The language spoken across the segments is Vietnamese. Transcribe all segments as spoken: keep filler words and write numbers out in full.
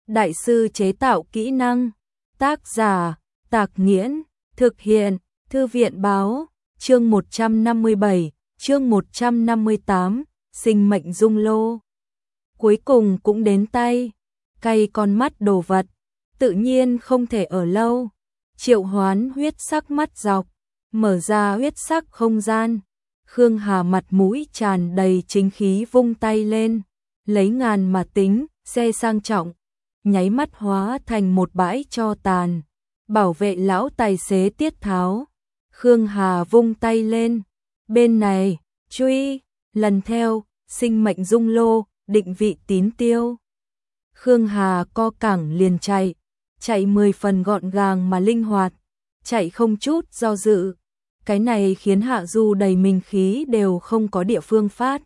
đại sư chế tạo kỹ năng. Tác giả, Tạc Nghiễn, thực hiện, Thư viện báo, chương một trăm năm mươi bảy, chương một trăm năm mươi tám, sinh mệnh dung lô. Cuối cùng cũng đến tay, cay con mắt đồ vật, tự nhiên không thể ở lâu. Triệu hoán huyết sắc mắt dọc, mở ra huyết sắc không gian. Khương Hà mặt mũi tràn đầy chính khí vung tay lên, lấy ngàn mà tính, xe sang trọng, nháy mắt hóa thành một bãi tro tàn, bảo vệ lão tài xế Tiết Tháo. Khương Hà vung tay lên, bên này, truy, lần theo, sinh mệnh dung lô, định vị tín tiêu. Khương Hà co cẳng liền chạy, chạy mười phần gọn gàng mà linh hoạt, chạy không chút do dự. Cái này khiến Hạ Du đầy mình khí đều không có địa phương phát.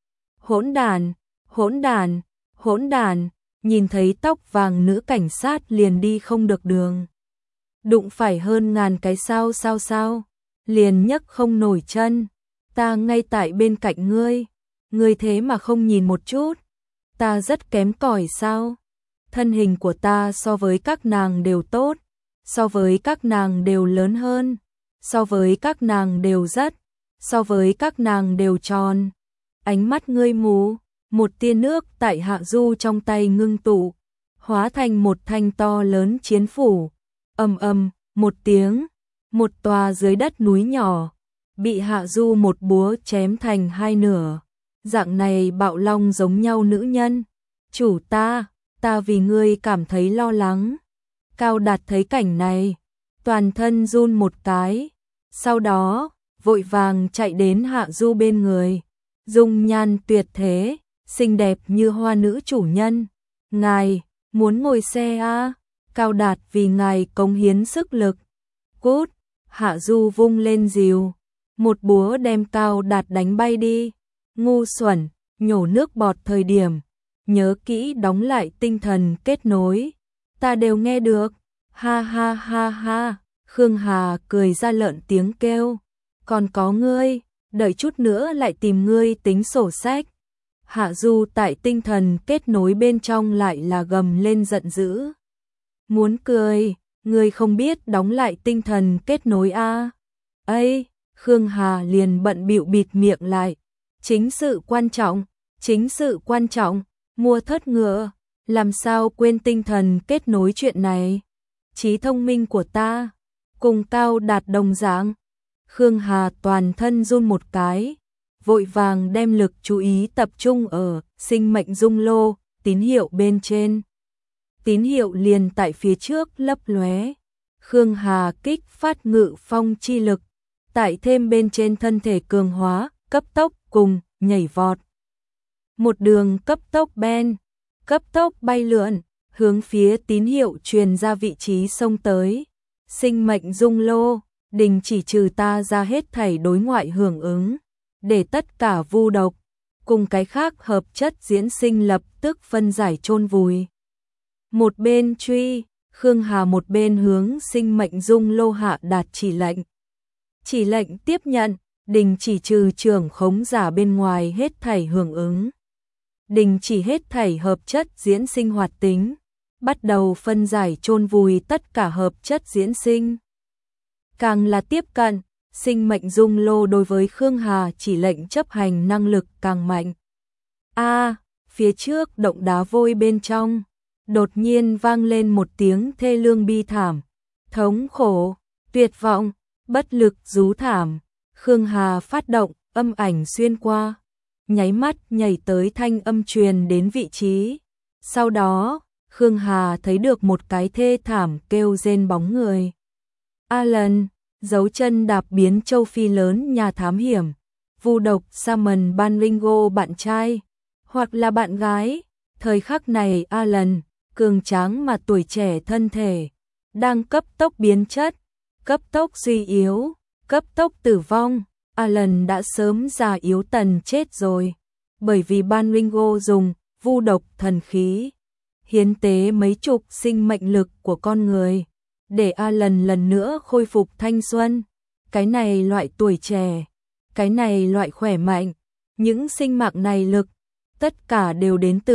Hỗn đàn, hỗn đàn, hỗn đàn, nhìn thấy tóc vàng nữ cảnh sát liền đi không được đường. Đụng phải hơn ngàn cái sao sao sao, liền nhấc không nổi chân. Ta ngay tại bên cạnh ngươi, ngươi thế mà không nhìn một chút. Ta rất kém cỏi sao? Thân hình của ta so với các nàng đều tốt, so với các nàng đều lớn hơn, so với các nàng đều rất, so với các nàng đều tròn. Ánh mắt ngươi mù, một tia nước tại Hạ Du trong tay ngưng tụ, hóa thành một thanh to lớn chiến phủ. Ầm ầm, một tiếng, một tòa dưới đất núi nhỏ bị Hạ Du một búa chém thành hai nửa. Dạng này bạo long giống nhau nữ nhân, chủ ta, ta vì ngươi cảm thấy lo lắng. Cao Đạt thấy cảnh này, toàn thân run một cái, sau đó vội vàng chạy đến Hạ Du bên người, dung nhan tuyệt thế, xinh đẹp như hoa nữ chủ nhân. Ngài muốn ngồi xe à? Cao Đạt vì ngài cống hiến sức lực. Cút! Hạ Du vung lên rìu, một búa đem Cao Đạt đánh bay đi. Ngu xuẩn, nhổ nước bọt thời điểm, nhớ kỹ đóng lại tinh thần kết nối. Ta đều nghe được. Ha ha ha ha. Khương Hà cười ra lợn tiếng kêu. Còn có ngươi, đợi chút nữa lại tìm ngươi tính sổ sách. Hạ Du tại tinh thần kết nối bên trong lại là gầm lên giận dữ. Muốn cười, ngươi không biết đóng lại tinh thần kết nối a? Ây, Khương Hà liền bận bịu bịt miệng lại. Chính sự quan trọng, chính sự quan trọng, mua thớt ngựa, làm sao quên tinh thần kết nối chuyện này. Trí thông minh của ta, cùng Cao Đạt đồng dạng. Khương Hà toàn thân run một cái, vội vàng đem lực chú ý tập trung ở sinh mệnh dung lô, tín hiệu bên trên. Tín hiệu liền tại phía trước lấp lóe. Khương Hà kích phát ngự phong chi lực, tại thêm bên trên thân thể cường hóa, cấp tốc cùng nhảy vọt. Một đường cấp tốc ben, cấp tốc bay lượn, hướng phía tín hiệu truyền ra vị trí xông tới. Sinh mệnh dung lô, đình chỉ trừ ta ra hết thảy đối ngoại hưởng ứng, để tất cả vu độc cùng cái khác hợp chất diễn sinh lập tức phân giải chôn vùi. Một bên truy, Khương Hà một bên hướng sinh mệnh dung lô hạ đạt chỉ lệnh. Chỉ lệnh tiếp nhận, đình chỉ trừ trưởng khống giả bên ngoài hết thảy hưởng ứng. Đình chỉ hết thảy hợp chất diễn sinh hoạt tính, bắt đầu phân giải chôn vùi tất cả hợp chất diễn sinh. Càng là tiếp cận, sinh mệnh dung lô đối với Khương Hà chỉ lệnh chấp hành năng lực càng mạnh. A, phía trước động đá vôi bên trong, đột nhiên vang lên một tiếng thê lương bi thảm, thống khổ, tuyệt vọng, bất lực rú thảm. Khương Hà phát động, âm ảnh xuyên qua, nháy mắt nhảy tới thanh âm truyền đến vị trí. Sau đó, Khương Hà thấy được một cái thê thảm kêu rên bóng người. Alan, dấu chân đạp biến châu Phi lớn nhà thám hiểm, vu độc Simon Banringo bạn trai, hoặc là bạn gái. Thời khắc này Alan, cường tráng mà tuổi trẻ thân thể, đang cấp tốc biến chất, cấp tốc suy yếu, cấp tốc tử vong. Alan đã sớm già yếu tần chết rồi, bởi vì Banringo dùng vu độc thần khí, hiến tế mấy chục sinh mệnh lực của con người, để Alan lần nữa khôi phục thanh xuân. Cái này loại tuổi trẻ, cái này loại khỏe mạnh, những sinh mạng này lực, tất cả đều đến từ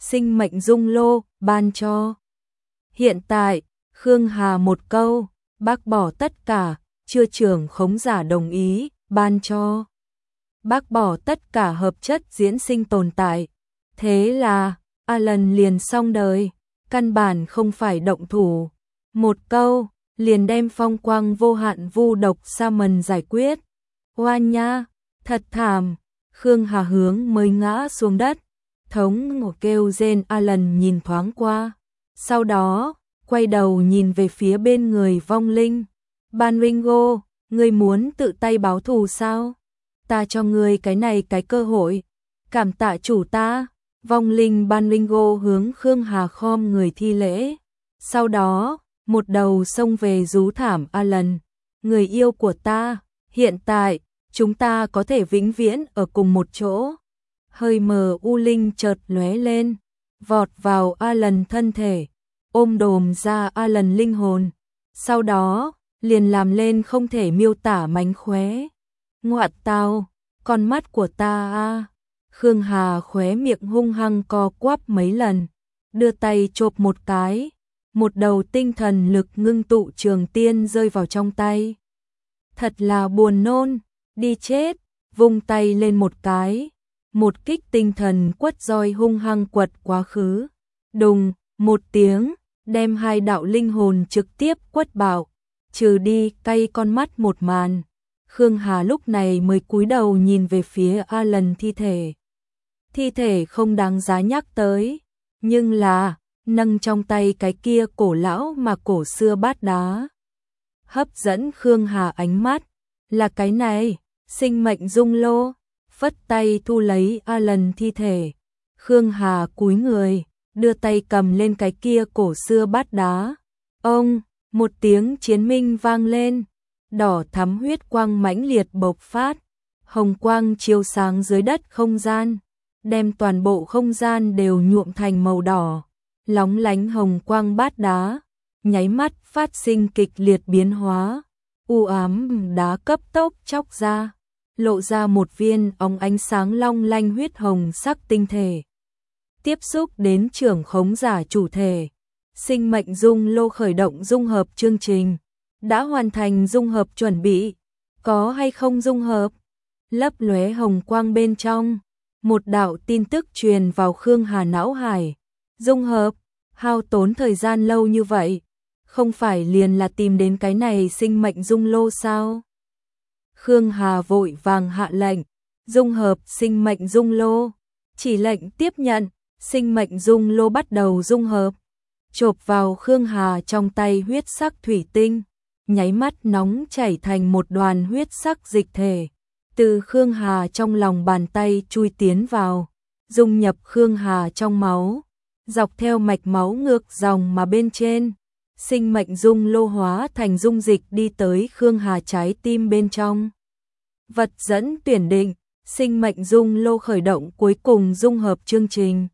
sinh mệnh dung lô, ban cho. Hiện tại, Khương Hà một câu, bác bỏ tất cả, chưa trưởng khống giả đồng ý, ban cho. Bác bỏ tất cả hợp chất diễn sinh tồn tại. Thế là, Alan liền xong đời, căn bản không phải động thủ. Một câu, liền đem phong quang vô hạn vu độc Salmon giải quyết. Oan nha, thật thảm. Khương Hà hướng mới ngã xuống đất. Thống ngộ kêu rên. Alan nhìn thoáng qua. Sau đó, quay đầu nhìn về phía bên người vong linh. Ban Ringo, ngươi muốn tự tay báo thù sao? Ta cho ngươi cái này cái cơ hội. Cảm tạ chủ ta. Vong linh Ban Ringo hướng Khương Hà khom người thi lễ. Sau đó, một đầu xông về rú thảm Alan. Người yêu của ta, hiện tại, chúng ta có thể vĩnh viễn ở cùng một chỗ. Hơi mờ u linh chợt lóe lên, vọt vào Alan thân thể, ôm đồm ra Alan linh hồn. Sau đó, liền làm lên không thể miêu tả mánh khóe. Ngoạn tao, con mắt của ta a. Khương Hà khóe miệng hung hăng co quắp mấy lần, đưa tay chộp một cái, một đầu tinh thần lực ngưng tụ trường tiên rơi vào trong tay. Thật là buồn nôn, đi chết, vung tay lên một cái, một kích tinh thần quất roi hung hăng quật quá khứ. Đùng, một tiếng, đem hai đạo linh hồn trực tiếp quất bạo, trừ đi cay con mắt một màn. Khương Hà lúc này mới cúi đầu nhìn về phía Alan thi thể. Thi thể không đáng giá nhắc tới, nhưng là, nâng trong tay cái kia cổ lão mà cổ xưa bát đá. Hấp dẫn Khương Hà ánh mắt, là cái này, sinh mệnh dung lô, phất tay thu lấy Alan thi thể. Khương Hà cúi người, đưa tay cầm lên cái kia cổ xưa bát đá. Ông, một tiếng chiến minh vang lên, đỏ thắm huyết quang mãnh liệt bộc phát, hồng quang chiếu sáng dưới đất không gian, đem toàn bộ không gian đều nhuộm thành màu đỏ. Lóng lánh hồng quang bát đá, nháy mắt phát sinh kịch liệt biến hóa, u ám đá cấp tốc chóc ra, lộ ra một viên óng ánh sáng long lanh huyết hồng sắc tinh thể. Tiếp xúc đến trưởng khống giả chủ thể, sinh mệnh dung lô khởi động dung hợp chương trình, đã hoàn thành dung hợp chuẩn bị, có hay không dung hợp? Lấp lóe hồng quang bên trong, một đạo tin tức truyền vào Khương Hà não hải. Dung hợp, hao tốn thời gian lâu như vậy, không phải liền là tìm đến cái này sinh mệnh dung lô sao? Khương Hà vội vàng hạ lệnh, dung hợp sinh mệnh dung lô, chỉ lệnh tiếp nhận, sinh mệnh dung lô bắt đầu dung hợp, chộp vào Khương Hà trong tay huyết sắc thủy tinh, nháy mắt nóng chảy thành một đoàn huyết sắc dịch thể, từ Khương Hà trong lòng bàn tay chui tiến vào, dung nhập Khương Hà trong máu. Dọc theo mạch máu ngược dòng mà bên trên, sinh mệnh dung lô hóa thành dung dịch đi tới Khương Hà trái tim bên trong. Vật dẫn tuyển định, sinh mệnh dung lô khởi động cuối cùng dung hợp chương trình.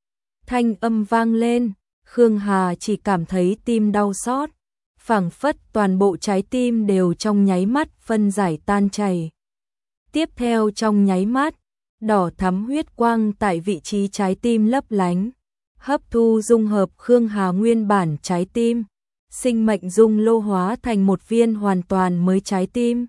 Thanh âm vang lên, Khương Hà chỉ cảm thấy tim đau xót, phảng phất toàn bộ trái tim đều trong nháy mắt phân giải tan chảy. Tiếp theo trong nháy mắt, đỏ thắm huyết quang tại vị trí trái tim lấp lánh. Hấp thu dung hợp Khương Hà nguyên bản trái tim, sinh mệnh dung lô hóa thành một viên hoàn toàn mới trái tim.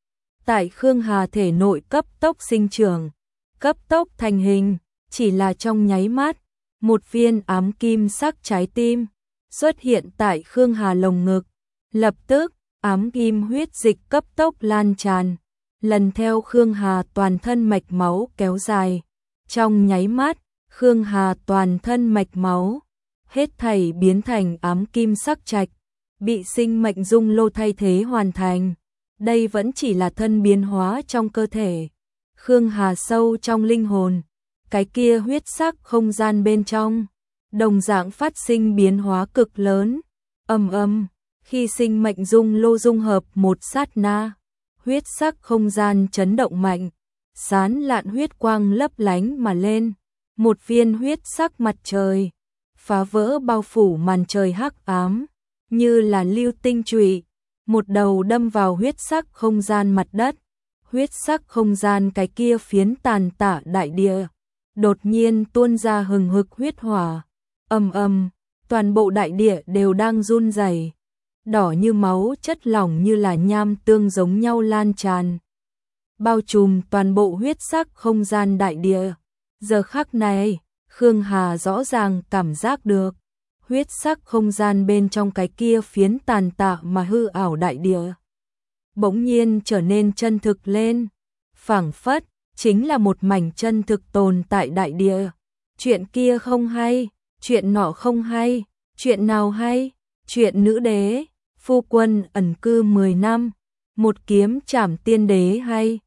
Tại Khương Hà thể nội cấp tốc sinh trưởng, cấp tốc thành hình, chỉ là trong nháy mắt, một viên ám kim sắc trái tim xuất hiện tại Khương Hà lồng ngực. Lập tức, ám kim huyết dịch cấp tốc lan tràn, lần theo Khương Hà toàn thân mạch máu kéo dài. Trong nháy mắt, Khương Hà toàn thân mạch máu, hết thảy biến thành ám kim sắc trạch, bị sinh mệnh dung lô thay thế hoàn thành. Đây vẫn chỉ là thân biến hóa trong cơ thể. Khương Hà sâu trong linh hồn, cái kia huyết sắc không gian bên trong, đồng dạng phát sinh biến hóa cực lớn. Ầm ầm, khi sinh mệnh dung lô dung hợp một sát na, huyết sắc không gian chấn động mạnh, sán lạn huyết quang lấp lánh mà lên. Một viên huyết sắc mặt trời, phá vỡ bao phủ màn trời hắc ám, như là lưu tinh chùy, một đầu đâm vào huyết sắc không gian mặt đất. Huyết sắc không gian cái kia phiến tàn tạ đại địa, đột nhiên tuôn ra hừng hực huyết hỏa. Ầm ầm, toàn bộ đại địa đều đang run rẩy. Đỏ như máu, chất lỏng như là nham tương giống nhau lan tràn, bao trùm toàn bộ huyết sắc không gian đại địa. Giờ khắc này, Khương Hà rõ ràng cảm giác được, huyết sắc không gian bên trong cái kia phiến tàn tạ mà hư ảo đại địa bỗng nhiên trở nên chân thực lên, phảng phất chính là một mảnh chân thực tồn tại đại địa. Chuyện kia không hay, chuyện nọ không hay, chuyện nào hay? Chuyện nữ đế, phu quân ẩn cư mười năm, một kiếm trảm tiên đế hay?